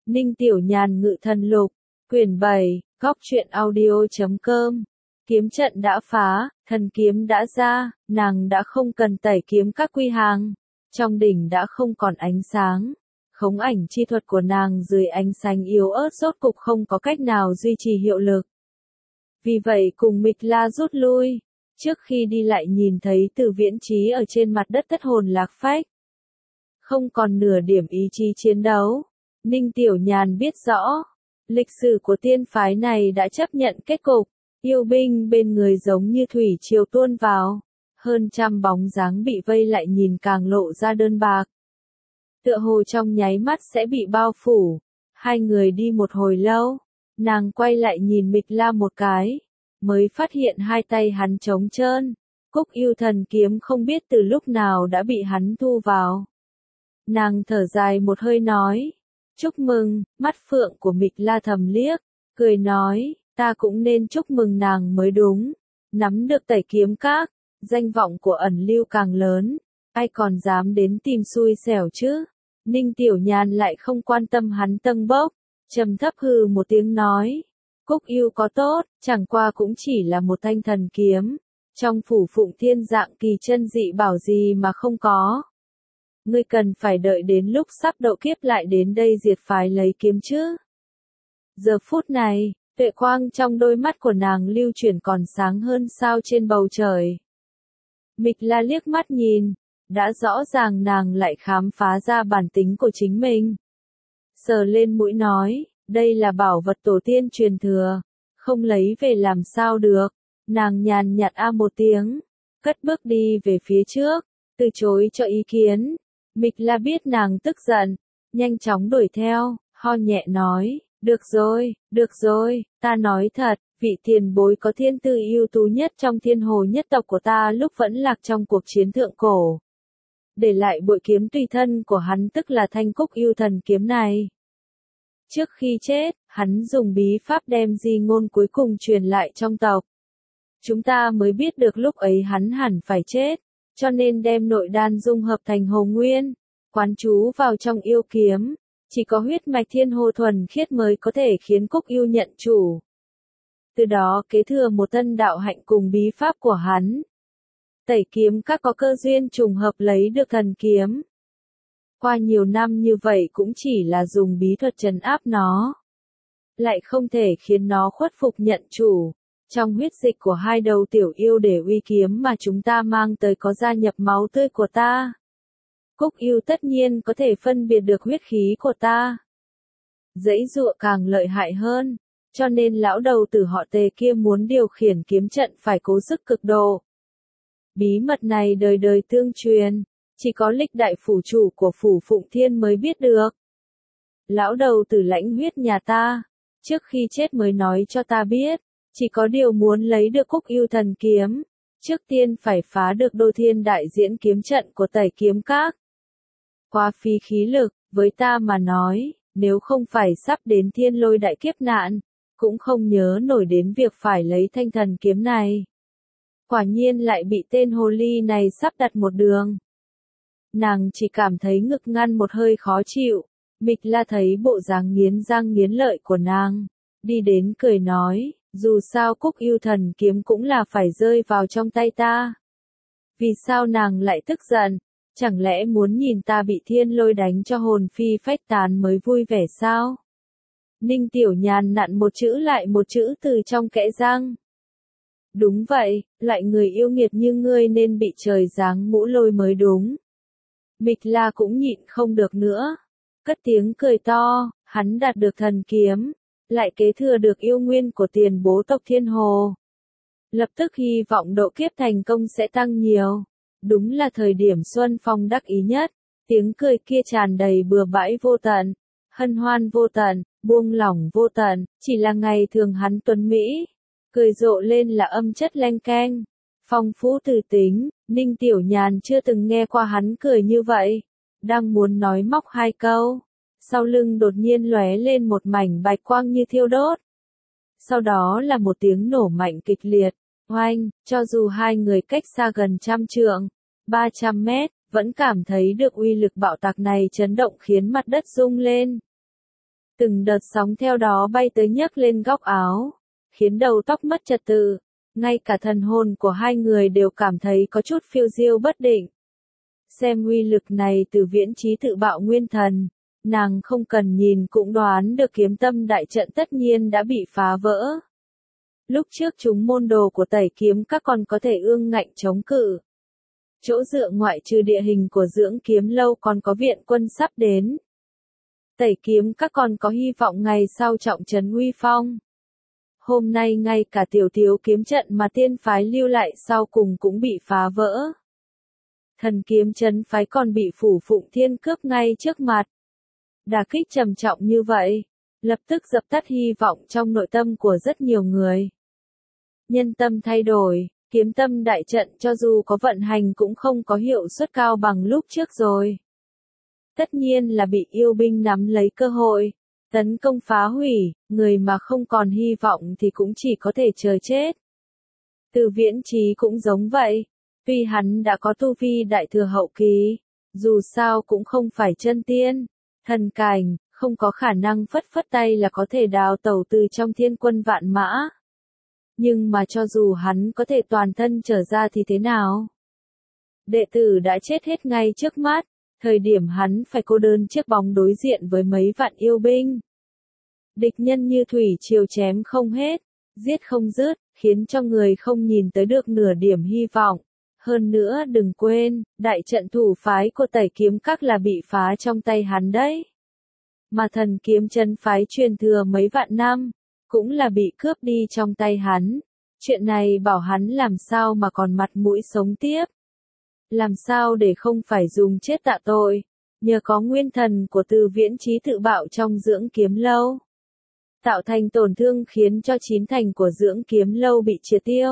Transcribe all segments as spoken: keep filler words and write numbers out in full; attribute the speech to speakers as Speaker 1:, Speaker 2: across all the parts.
Speaker 1: Ninh Tiểu Nhàn Ngự Thần Lục, quyển bảy, góc truyện audio chấm com. Kiếm trận đã phá, thần kiếm đã ra, nàng đã không cần tẩy kiếm các quy hàng. Trong đỉnh đã không còn ánh sáng. Khống ảnh chi thuật của nàng dưới ánh sáng yếu ớt rốt cục không có cách nào duy trì hiệu lực. Vì vậy cùng Mịch La rút lui. Trước khi đi lại nhìn thấy Từ Viễn Chí ở trên mặt đất thất hồn lạc phách. Không còn nửa điểm ý chí chiến đấu. Ninh Tiểu Nhàn biết rõ. Lịch sử của tiên phái này đã chấp nhận kết cục. Yêu binh bên người giống như thủy triều tuôn vào. Hơn trăm bóng dáng bị vây lại nhìn càng lộ ra đơn bạc. Tựa hồ trong nháy mắt sẽ bị bao phủ. Hai người đi một hồi lâu. Nàng quay lại nhìn Mịch La một cái. Mới phát hiện hai tay hắn trống trơn. Cúc yêu thần kiếm không biết từ lúc nào đã bị hắn thu vào. Nàng thở dài một hơi nói. Chúc mừng, mắt phượng của Mịch La thầm liếc. Cười nói, ta cũng nên chúc mừng nàng mới đúng. Nắm được tẩy kiếm các. Danh vọng của ẩn lưu càng lớn. Ai còn dám đến tìm xui xẻo chứ. Ninh Tiểu Nhàn lại không quan tâm hắn tâng bốc. Trầm thấp hừ một tiếng nói. Cúc yêu có tốt, chẳng qua cũng chỉ là một thanh thần kiếm. Trong phủ Phụng Thiên dạng kỳ chân dị bảo gì mà không có. Ngươi cần phải đợi đến lúc sắp độ kiếp lại đến đây diệt phái lấy kiếm chứ. Giờ phút này, tuệ quang trong đôi mắt của nàng lưu chuyển còn sáng hơn sao trên bầu trời. Mịch La liếc mắt nhìn, đã rõ ràng nàng lại khám phá ra bản tính của chính mình. Sờ lên mũi nói, đây là bảo vật tổ tiên truyền thừa, không lấy về làm sao được. Nàng nhàn nhạt a một tiếng, cất bước đi về phía trước, từ chối cho ý kiến. Mịch La biết nàng tức giận, nhanh chóng đuổi theo, ho nhẹ nói, được rồi, được rồi, ta nói thật, vị tiền bối có thiên tư ưu tú nhất trong thiên hồ nhất tộc của ta lúc vẫn lạc trong cuộc chiến thượng cổ. Để lại bội kiếm tùy thân của hắn tức là thanh cúc yêu thần kiếm này. Trước khi chết, hắn dùng bí pháp đem di ngôn cuối cùng truyền lại trong tộc. Chúng ta mới biết được lúc ấy hắn hẳn phải chết, cho nên đem nội đan dung hợp thành hồ nguyên, quán chú vào trong yêu kiếm. Chỉ có huyết mạch thiên hồ thuần khiết mới có thể khiến cúc yêu nhận chủ. Từ đó kế thừa một tân đạo hạnh cùng bí pháp của hắn. Tẩy kiếm các có cơ duyên trùng hợp lấy được thần kiếm. Qua nhiều năm như vậy cũng chỉ là dùng bí thuật trấn áp nó. Lại không thể khiến nó khuất phục nhận chủ. Trong huyết dịch của hai đầu tiểu yêu để uy kiếm mà chúng ta mang tới có gia nhập máu tươi của ta. Cúc yêu tất nhiên có thể phân biệt được huyết khí của ta. Dãy dụa càng lợi hại hơn. Cho nên lão đầu tử họ Tề kia muốn điều khiển kiếm trận phải cố sức cực độ. Bí mật này đời đời tương truyền. Chỉ có lịch đại phủ chủ của phủ Phụng Thiên mới biết được. Lão đầu tử lãnh huyết nhà ta. Trước khi chết mới nói cho ta biết. Chỉ có điều muốn lấy được cúc yêu thần kiếm. Trước tiên phải phá được đô thiên đại diễn kiếm trận của tẩy kiếm các. Quá phí khí lực, với ta mà nói, nếu không phải sắp đến thiên lôi đại kiếp nạn, cũng không nhớ nổi đến việc phải lấy thanh thần kiếm này. Quả nhiên lại bị tên hồ ly này sắp đặt một đường. Nàng chỉ cảm thấy ngực ngăn một hơi khó chịu. Mịch La thấy bộ dáng nghiến răng nghiến lợi của nàng. Đi đến cười nói, dù sao cúc yêu thần kiếm cũng là phải rơi vào trong tay ta. Vì sao nàng lại tức giận? Chẳng lẽ muốn nhìn ta bị thiên lôi đánh cho hồn phi phách tán mới vui vẻ sao? Ninh Tiểu Nhàn nặn một chữ lại một chữ từ trong kẽ răng. Đúng vậy, loại người yêu nghiệt như ngươi nên bị trời giáng ngũ lôi mới đúng. Mịch La cũng nhịn không được nữa. Cất tiếng cười to, hắn đạt được thần kiếm. Lại kế thừa được yêu nguyên của tiền bố tộc thiên hồ. Lập tức hy vọng độ kiếp thành công sẽ tăng nhiều. Đúng là thời điểm Xuân Phong đắc ý nhất. Tiếng cười kia tràn đầy bừa bãi vô tận. Hân hoan vô tận, buông lỏng vô tận. Chỉ là ngày thường hắn tuấn Mỹ. Cười rộ lên là âm chất leng keng. Phong phú từ tính. Ninh Tiểu Nhàn chưa từng nghe qua hắn cười như vậy. Đang muốn nói móc hai câu. Sau lưng đột nhiên lóe lên một mảnh bạch quang như thiêu đốt. Sau đó là một tiếng nổ mạnh kịch liệt, oanh, cho dù hai người cách xa gần trăm trượng, ba trăm mét, vẫn cảm thấy được uy lực bạo tạc này chấn động khiến mặt đất rung lên. Từng đợt sóng theo đó bay tới nhấc lên góc áo, khiến đầu tóc mất trật tự, ngay cả thần hồn của hai người đều cảm thấy có chút phiêu diêu bất định. Xem uy lực này từ viễn trí tự bạo nguyên thần, nàng không cần nhìn cũng đoán được kiếm tâm đại trận tất nhiên đã bị phá vỡ. Lúc trước chúng môn đồ của tẩy kiếm các còn có thể ương ngạnh chống cự. Chỗ dựa ngoại trừ địa hình của dưỡng kiếm lâu còn có viện quân sắp đến. Tẩy kiếm các còn có hy vọng ngày sau trọng trấn uy phong. Hôm nay ngay cả tiểu thiếu kiếm trận mà tiên phái lưu lại sau cùng cũng bị phá vỡ. Thần kiếm trấn phái còn bị phủ phụng thiên cướp ngay trước mặt. Đả kích trầm trọng như vậy, lập tức dập tắt hy vọng trong nội tâm của rất nhiều người. Nhân tâm thay đổi, kiếm tâm đại trận cho dù có vận hành cũng không có hiệu suất cao bằng lúc trước rồi. Tất nhiên là bị yêu binh nắm lấy cơ hội, tấn công phá hủy, người mà không còn hy vọng thì cũng chỉ có thể chờ chết. Từ viễn trí cũng giống vậy, tuy hắn đã có tu vi đại thừa hậu kỳ, dù sao cũng không phải chân tiên, thần cảnh, không có khả năng phất phất tay là có thể đào tẩu từ trong thiên quân vạn mã. Nhưng mà cho dù hắn có thể toàn thân trở ra thì thế nào? Đệ tử đã chết hết ngay trước mắt, thời điểm hắn phải cô đơn chiếc bóng đối diện với mấy vạn yêu binh. Địch nhân như thủy triều chém không hết, giết không dứt, khiến cho người không nhìn tới được nửa điểm hy vọng. Hơn nữa đừng quên, đại trận thủ phái của tẩy kiếm các là bị phá trong tay hắn đấy. Mà thần kiếm chân phái truyền thừa mấy vạn năm, cũng là bị cướp đi trong tay hắn. Chuyện này bảo hắn làm sao mà còn mặt mũi sống tiếp. Làm sao để không phải dùng chết tạ tội, nhờ có nguyên thần của từ viễn trí tự bạo trong dưỡng kiếm lâu. Tạo thành tổn thương khiến cho chín thành của dưỡng kiếm lâu bị triệt tiêu.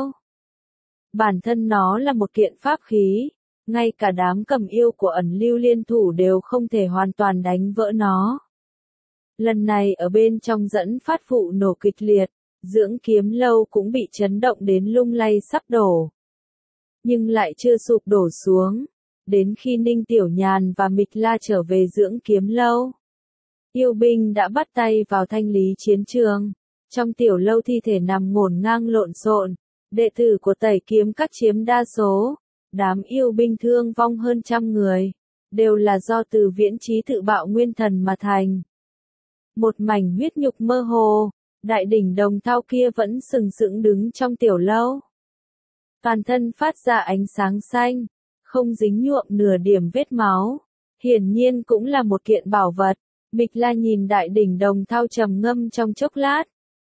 Speaker 1: Bản thân nó là một kiện pháp khí, ngay cả đám cầm yêu của ẩn lưu liên thủ đều không thể hoàn toàn đánh vỡ nó. Lần này ở bên trong dẫn phát vụ nổ kịch liệt, dưỡng kiếm lâu cũng bị chấn động đến lung lay sắp đổ. Nhưng lại chưa sụp đổ xuống, đến khi Ninh Tiểu Nhàn và Mịch La trở về dưỡng kiếm lâu. Yêu binh đã bắt tay vào thanh lý chiến trường, trong tiểu lâu thi thể nằm ngổn ngang lộn xộn, đệ tử của tẩy kiếm các chiếm đa số, đám yêu binh thương vong hơn trăm người, đều là do từ viễn trí tự bạo nguyên thần mà thành. Một mảnh huyết nhục mơ hồ, đại đỉnh đồng thau kia vẫn sừng sững đứng trong tiểu lâu. Toàn thân phát ra ánh sáng xanh, không dính nhuộm nửa điểm vết máu, hiển nhiên cũng là một kiện bảo vật. Mịch La nhìn đại đỉnh đồng thau trầm ngâm trong chốc lát.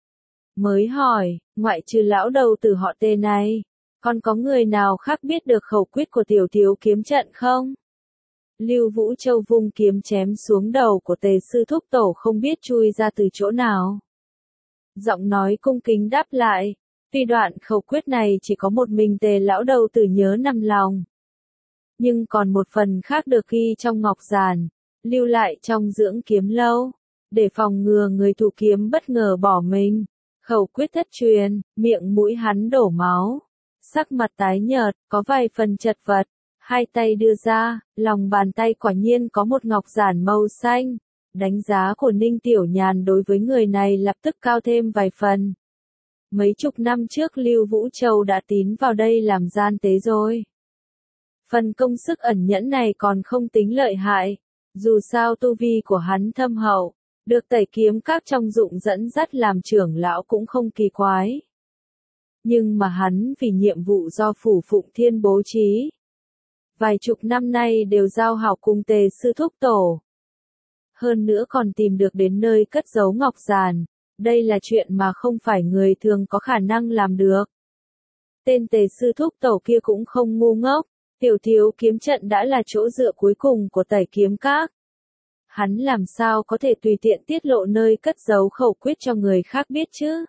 Speaker 1: Mới hỏi, ngoại trừ lão đầu tử họ Tề này, còn có người nào khác biết được khẩu quyết của tiểu thiếu kiếm trận không? Lưu Vũ Châu vung kiếm chém xuống đầu của Tề sư thúc tổ không biết chui ra từ chỗ nào. Giọng nói cung kính đáp lại, tuy đoạn khẩu quyết này chỉ có một mình Tề lão đầu tử nhớ nằm lòng. Nhưng còn một phần khác được ghi trong ngọc giản, lưu lại trong dưỡng kiếm lâu, để phòng ngừa người thủ kiếm bất ngờ bỏ mình. Khẩu quyết thất truyền, miệng mũi hắn đổ máu, sắc mặt tái nhợt, có vài phần chật vật, hai tay đưa ra, lòng bàn tay quả nhiên có một ngọc giản màu xanh. Đánh giá của Ninh Tiểu Nhàn đối với người này lập tức cao thêm vài phần. Mấy chục năm trước Lưu Vũ Châu đã tín vào đây làm gian tế rồi. Phần công sức ẩn nhẫn này còn không tính lợi hại, dù sao tu vi của hắn thâm hậu, được tẩy kiếm các trong dụng dẫn dắt làm trưởng lão cũng không kỳ quái. Nhưng mà hắn vì nhiệm vụ do phủ phụng thiên bố trí, vài chục năm nay đều giao học cùng Tề sư thúc tổ. Hơn nữa còn tìm được đến nơi cất giấu ngọc giản, đây là chuyện mà không phải người thường có khả năng làm được. Tên Tề sư thúc tổ kia cũng không ngu ngốc, tiểu thiếu kiếm trận đã là chỗ dựa cuối cùng của tẩy kiếm các. Hắn làm sao có thể tùy tiện tiết lộ nơi cất giấu khẩu quyết cho người khác biết chứ?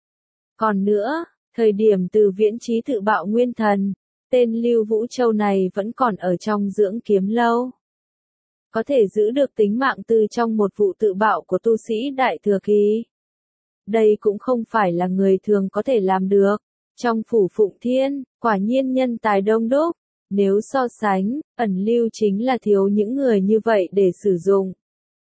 Speaker 1: Còn nữa, thời điểm từ viễn trí tự bạo nguyên thần, tên Lưu Vũ Châu này vẫn còn ở trong dưỡng kiếm lâu. Có thể giữ được tính mạng từ trong một vụ tự bạo của tu sĩ đại thừa kỳ. Đây cũng không phải là người thường có thể làm được. Trong phủ phụng thiên, quả nhiên nhân tài đông đúc. Nếu so sánh, ẩn lưu chính là thiếu những người như vậy để sử dụng.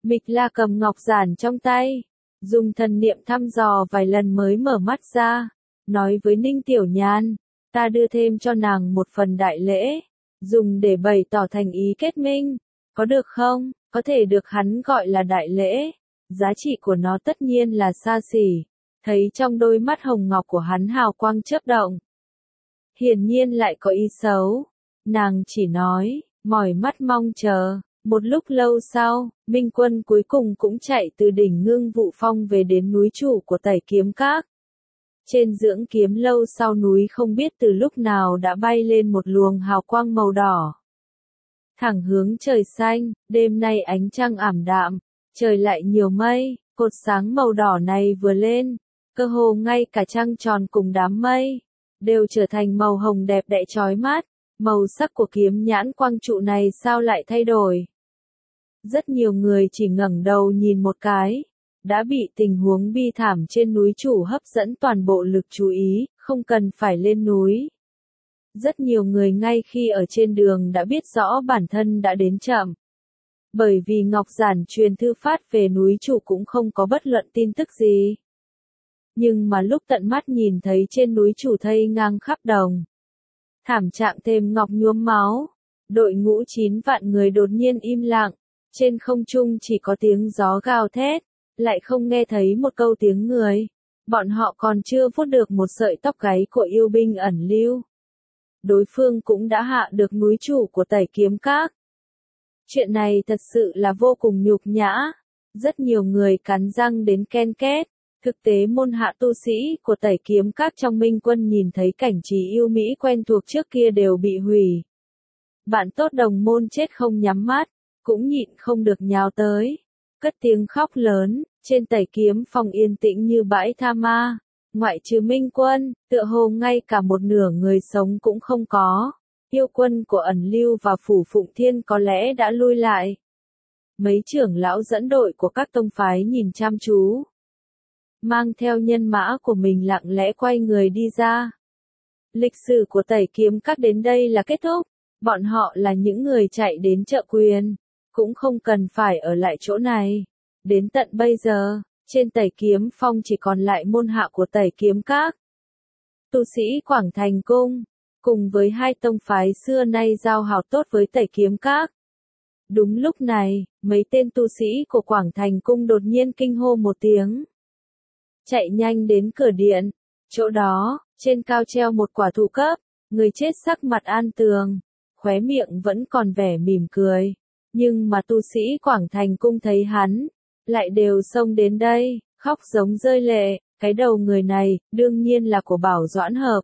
Speaker 1: Mịch La cầm ngọc giản trong tay, dùng thần niệm thăm dò vài lần mới mở mắt ra, nói với Ninh Tiểu Nhan, ta đưa thêm cho nàng một phần đại lễ, dùng để bày tỏ thành ý kết minh, có được không? Có thể được hắn gọi là đại lễ, giá trị của nó tất nhiên là xa xỉ, thấy trong đôi mắt hồng ngọc của hắn hào quang chớp động. Hiển nhiên lại có ý xấu, nàng chỉ nói, mỏi mắt mong chờ. Một lúc lâu sau, Minh Quân cuối cùng cũng chạy từ đỉnh Ngưng Vụ Phong về đến núi chủ của Tẩy Kiếm Các. Trên dưỡng kiếm lâu sau núi không biết từ lúc nào đã bay lên một luồng hào quang màu đỏ. Thẳng hướng trời xanh, đêm nay ánh trăng ảm đạm, trời lại nhiều mây, cột sáng màu đỏ này vừa lên, cơ hồ ngay cả trăng tròn cùng đám mây, đều trở thành màu hồng đẹp đẽ chói mắt. Màu sắc của kiếm nhãn quang trụ này sao lại thay đổi? Rất nhiều người chỉ ngẩng đầu nhìn một cái, đã bị tình huống bi thảm trên núi chủ hấp dẫn toàn bộ lực chú ý, không cần phải lên núi. Rất nhiều người ngay khi ở trên đường đã biết rõ bản thân đã đến chậm. Bởi vì Ngọc Giản truyền thư phát về núi chủ cũng không có bất luận tin tức gì. Nhưng mà lúc tận mắt nhìn thấy trên núi chủ thây ngang khắp đồng. Thảm trạng thêm ngọc nhuốm máu, đội ngũ chín vạn người đột nhiên im lặng, trên không trung chỉ có tiếng gió gào thét, lại không nghe thấy một câu tiếng người, bọn họ còn chưa vuốt được một sợi tóc gáy của yêu binh ẩn lưu. Đối phương cũng đã hạ được núi chủ của Tẩy Kiếm Các. Chuyện này thật sự là vô cùng nhục nhã, rất nhiều người cắn răng đến ken két. Thực tế môn hạ tu sĩ của Tẩy Kiếm Các trong Minh Quân nhìn thấy cảnh trí yêu Mỹ quen thuộc trước kia đều bị hủy. Bạn tốt đồng môn chết không nhắm mắt, cũng nhịn không được nhào tới. Cất tiếng khóc lớn, trên Tẩy Kiếm Phòng yên tĩnh như bãi tha ma. Ngoại trừ Minh Quân, tựa hồ ngay cả một nửa người sống cũng không có. Yêu quân của ẩn lưu và Phủ Phụng Thiên có lẽ đã lui lại. Mấy trưởng lão dẫn đội của các tông phái nhìn chăm chú. Mang theo nhân mã của mình lặng lẽ quay người đi ra. Lịch sử của Tẩy Kiếm Các đến đây là kết thúc, bọn họ là những người chạy đến trợ quyền, cũng không cần phải ở lại chỗ này. Đến tận bây giờ, trên Tẩy Kiếm Phong chỉ còn lại môn hạ của Tẩy Kiếm Các. Tu sĩ Quảng Thành Cung, cùng với hai tông phái xưa nay giao hảo tốt với Tẩy Kiếm Các. Đúng lúc này, mấy tên tu sĩ của Quảng Thành Cung đột nhiên kinh hô một tiếng. Chạy nhanh đến cửa điện, chỗ đó, trên cao treo một quả thụ cấp, người chết sắc mặt an tường, khóe miệng vẫn còn vẻ mỉm cười, nhưng mà tu sĩ Quảng Thành Cung thấy hắn, lại đều xông đến đây, khóc giống rơi lệ, cái đầu người này, đương nhiên là của Bảo Doãn Hợp.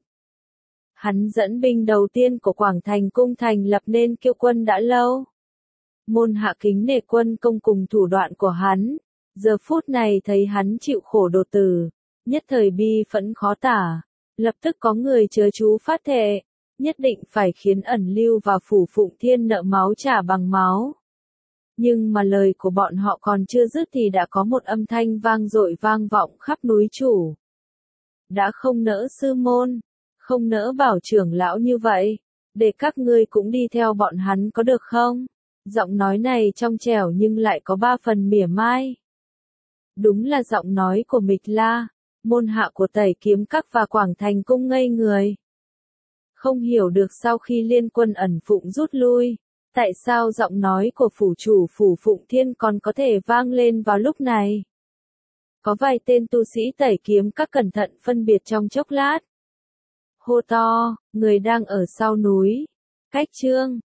Speaker 1: Hắn dẫn binh đầu tiên của Quảng Thành Cung thành lập nên Kiêu Quân đã lâu. Môn hạ kính nể quân công cùng thủ đoạn của hắn. Giờ phút này thấy hắn chịu khổ đột tử, nhất thời bi phẫn khó tả, lập tức có người chớ chú phát thệ, nhất định phải khiến ẩn lưu và Phủ Phụng Thiên nợ máu trả bằng máu. Nhưng mà lời của bọn họ còn chưa dứt thì đã có một âm thanh vang dội vang vọng khắp núi chủ. Đã không nỡ sư môn, không nỡ bảo trưởng lão như vậy, để các ngươi cũng đi theo bọn hắn có được không? Giọng nói này trong trẻo nhưng lại có ba phần mỉa mai. Đúng là giọng nói của Mịch La, môn hạ của Tẩy Kiếm Các và Quảng Thành Cung ngây người. Không hiểu được sau khi liên quân ẩn phụng rút lui, tại sao giọng nói của phủ chủ Phủ Phụng Thiên còn có thể vang lên vào lúc này. Có vài tên tu sĩ Tẩy Kiếm Các cẩn thận phân biệt trong chốc lát. Hô to, người đang ở sau núi. Cách chương